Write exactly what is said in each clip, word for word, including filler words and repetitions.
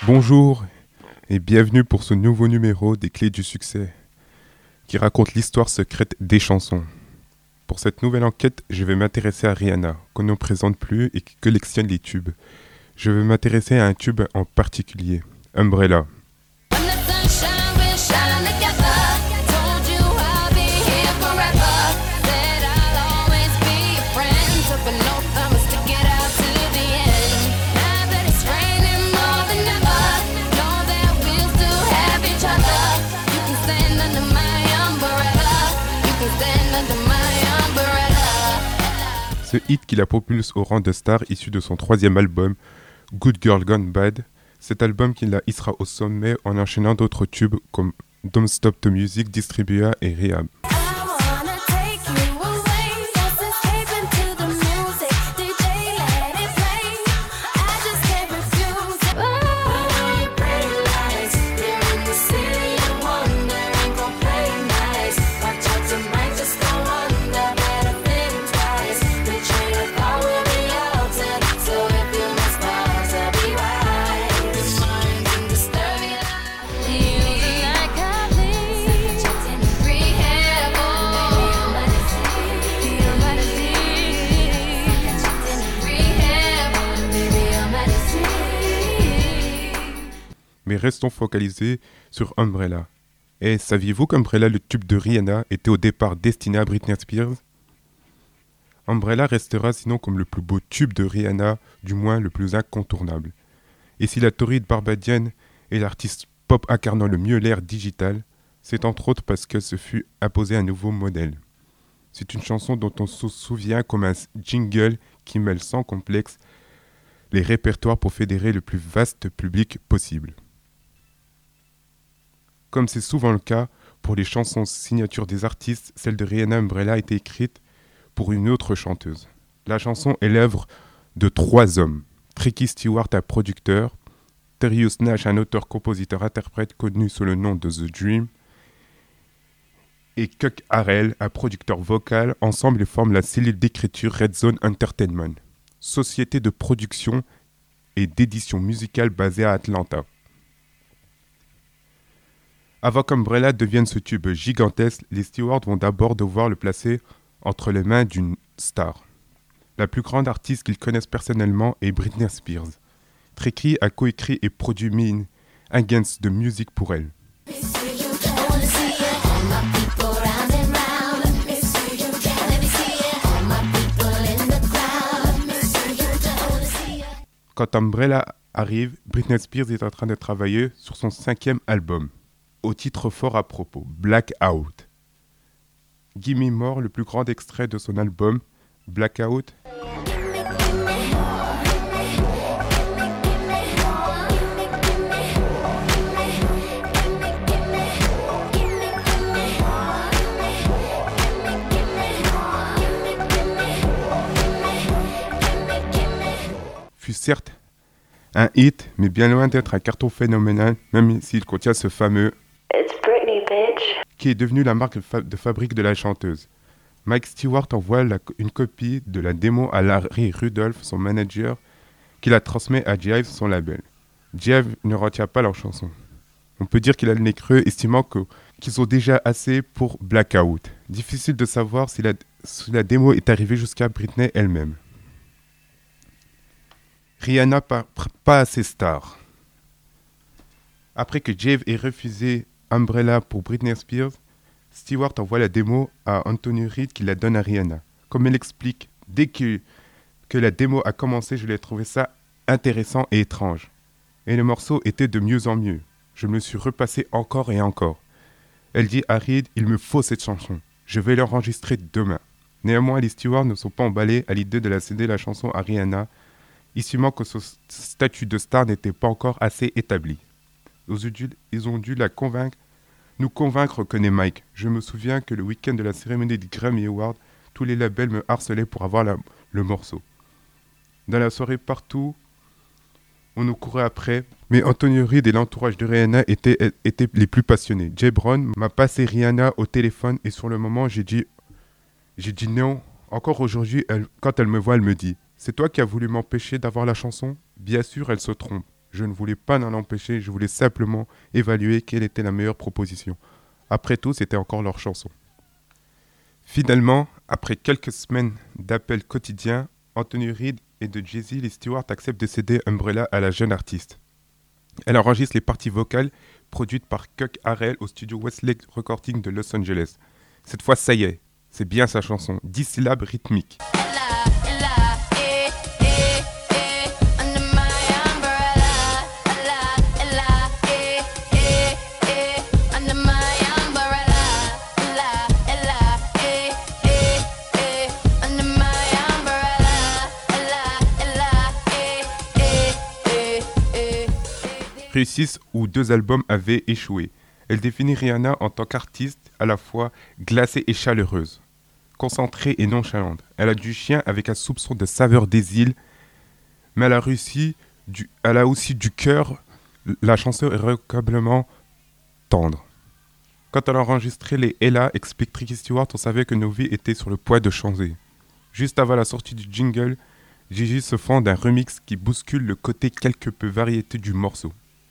Bonjour et bienvenue pour ce nouveau numéro des Clés du succès qui raconte l'histoire secrète des chansons. Pour cette nouvelle enquête, je vais m'intéresser à Rihanna, qu'on ne présente plus et qui collectionne les tubes. Je vais m'intéresser à un tube en particulier, Umbrella. Ce hit qui la propulse au rang de star issu de son troisième album, Good Girl Gone Bad, cet album qui la hissera au sommet en enchaînant d'autres tubes comme Don't Stop the Music, Distribua et Rehab. Mais restons focalisés sur Umbrella. Et saviez-vous qu'Umbrella, le tube de Rihanna, était au départ destiné à Britney Spears? Umbrella restera sinon comme le plus beau tube de Rihanna, du moins le plus incontournable. Et si la tauride barbadienne est l'artiste pop incarnant le mieux l'ère digitale, c'est entre autres parce qu'elle se fut imposée un nouveau modèle. C'est une chanson dont on se souvient comme un jingle qui mêle sans complexe les répertoires pour fédérer le plus vaste public possible. Comme c'est souvent le cas pour les chansons signatures des artistes, celle de Rihanna Umbrella a été écrite pour une autre chanteuse. La chanson est l'œuvre de trois hommes. Tricky Stewart, un producteur, Terius Nash, un auteur-compositeur-interprète connu sous le nom de The Dream, et Kuck Harrell, un producteur vocal. Ensemble, ils forment la cellule d'écriture Red Zone Entertainment, société de production et d'édition musicale basée à Atlanta. Avant qu'Umbrella devienne ce tube gigantesque, les Stewards vont d'abord devoir le placer entre les mains d'une star. La plus grande artiste qu'ils connaissent personnellement est Britney Spears. Tricky a coécrit et produit Mean Against the Music pour elle. Quand Umbrella arrive, Britney Spears est en train de travailler sur son cinquième album, au titre fort à propos, Blackout. Gimme More, le plus grand extrait de son album, Blackout, fut certes un hit, mais bien loin d'être un carton phénoménal, même s'il contient ce fameux It's Britney, bitch, qui est devenu la marque de, fa- de fabrique de la chanteuse. Mike Stewart envoie la, une copie de la démo à Larry Rudolph, son manager, qui la transmet à Jive, son label. Jive ne retient pas leur chanson. On peut dire qu'il a le nez creux, estimant que, qu'ils ont déjà assez pour Blackout. Difficile de savoir si la, si la démo est arrivée jusqu'à Britney elle-même. Rihanna pas, pas assez star. Après que Jive ait refusé Umbrella pour Britney Spears, Stewart envoie la démo à Anthony Reed qui la donne à Rihanna. Comme elle explique, dès que, que la démo a commencé, je l'ai trouvé ça intéressant et étrange. Et le morceau était de mieux en mieux. Je me suis repassé encore et encore. Elle dit à Reed, il me faut cette chanson. Je vais l'enregistrer demain. Néanmoins, les Stewards ne sont pas emballés à l'idée de la céder la chanson à Rihanna, estimant que ce statut de star n'était pas encore assez établi. Ils ont dû la convaincre, nous convaincre que n'est Mike. Je me souviens que le week-end de la cérémonie des Grammy Awards, tous les labels me harcelaient pour avoir la, le morceau. Dans la soirée, partout, on nous courait après, mais Anthony Reed et l'entourage de Rihanna étaient, étaient les plus passionnés. Jay Brown m'a passé Rihanna au téléphone et sur le moment, j'ai dit, j'ai dit non. Encore aujourd'hui, elle, quand elle me voit, elle me dit « C'est toi qui as voulu m'empêcher d'avoir la chanson ?» Bien sûr, elle se trompe. Je ne voulais pas l'en empêcher, je voulais simplement évaluer quelle était la meilleure proposition. Après tout, c'était encore leur chanson. Finalement, après quelques semaines d'appels quotidiens, Anthony Reed et de Jay-Z, les Stewart acceptent de céder Umbrella à la jeune artiste. Elle enregistre les parties vocales produites par Cuck Harrell au studio Westlake Recording de Los Angeles. Cette fois, ça y est, c'est bien sa chanson, dix syllabes rythmiques. Réussissent où deux albums avaient échoué. Elle définit Rihanna en tant qu'artiste à la fois glacée et chaleureuse, concentrée et nonchalante. Elle a du chien avec un soupçon de saveur des îles, mais elle a, réussi du, elle a aussi du cœur. La chanson est remarquablement tendre. Quand elle a enregistré les Ella, explique Tricky Stewart, on savait que nos vies étaient sur le point de changer. Juste avant la sortie du jingle, Gigi se fend d'un remix qui bouscule le côté quelque peu variété du morceau.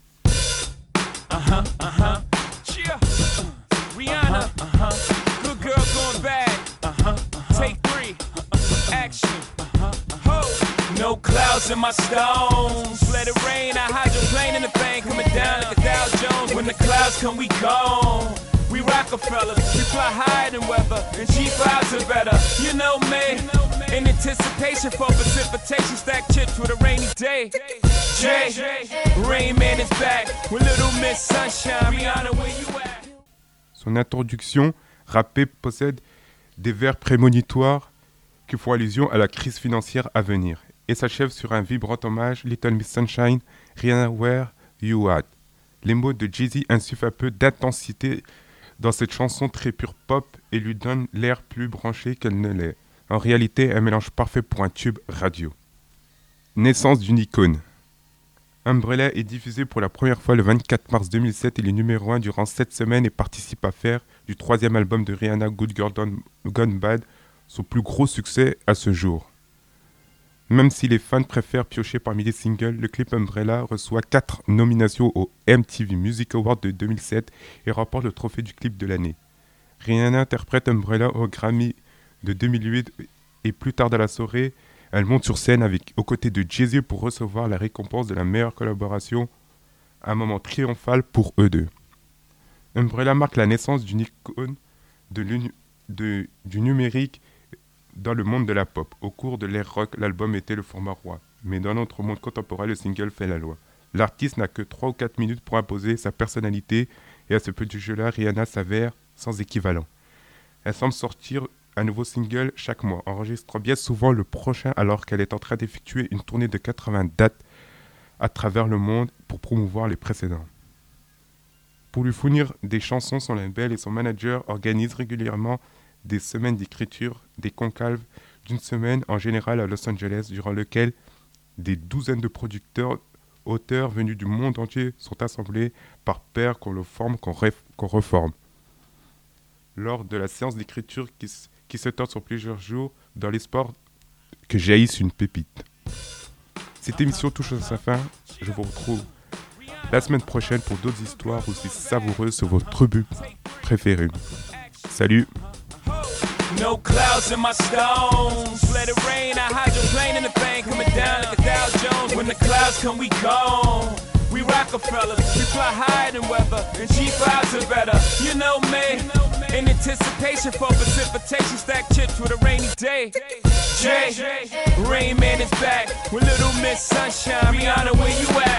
Uh-huh, uh-huh, yeah, uh, Rihanna, uh-huh, good girl going bad, uh-huh, uh-huh. Take three, uh-huh. Action, uh-huh, uh-huh. Ho, no clouds in my stones, let it rain, I hydroplane in the thing, coming down like a Dow Jones, when the clouds come we gone, we Rockefellers, we fly higher than weather, and G fives are better, you know me, in anticipation for precipitation, stack chips with a rainy day. Jay, Rain Man is back with Little Miss Sunshine. Rihanna, where you at? Son introduction rappée possède des vers prémonitoires qui font allusion à la crise financière à venir et s'achève sur un vibrant hommage Little Miss Sunshine, Rihanna, where you at. Les mots de Jay-Z insufflent un peu d'intensité dans cette chanson très pure pop et lui donnent l'air plus branché qu'elle ne l'est. En réalité, un mélange parfait pour un tube radio. Naissance d'une icône. Umbrella est diffusé pour la première fois le vingt-quatre mars deux mille sept. Il est numéro un durant sept semaines et participe à faire du troisième album de Rihanna, Good Girl Gone Bad, son plus gros succès à ce jour. Même si les fans préfèrent piocher parmi les singles, le clip Umbrella reçoit quatre nominations au M T V Music Award de deux mille sept et remporte le trophée du clip de l'année. Rihanna interprète Umbrella au Grammy de deux mille huit et plus tard dans la soirée, elle monte sur scène avec, aux côtés de Jay-Z pour recevoir la récompense de la meilleure collaboration, un moment triomphal pour eux deux. Umbrella marque la naissance d'une icône de de, du numérique dans le monde de la pop. Au cours de l'ère rock, l'album était le format roi, mais dans notre monde contemporain, le single fait la loi. L'artiste n'a que trois ou quatre minutes pour imposer sa personnalité et à ce petit jeu-là, Rihanna s'avère sans équivalent. Elle semble sortir un nouveau single chaque mois, enregistrant bien souvent le prochain alors qu'elle est en train d'effectuer une tournée de quatre-vingts dates à travers le monde pour promouvoir les précédents. Pour lui fournir des chansons, son label et son manager organisent régulièrement des semaines d'écriture, des conclaves d'une semaine en général à Los Angeles, durant lequel des douzaines de producteurs, auteurs venus du monde entier sont assemblés par pairs qu'on le forme, qu'on, ref, qu'on reforme. Lors de la séance d'écriture qui s- qui s'étend sur plusieurs jours dans l'espoir que jaillisse une pépite. Cette émission touche à sa fin. Je vous retrouve la semaine prochaine pour d'autres histoires aussi savoureuses sur vos tribus préférées. Salut! No clouds in my stones, let it rain, I hydroplane in the thing, coming down like a Dow Jones, when the clouds come we gone. We Rockefellers, we fly higher than weather, and G fives are better, you know me, in anticipation for precipitation, stack chips with a rainy day. Jay, Rain Man is back, with Little Miss Sunshine, Rihanna, where you at?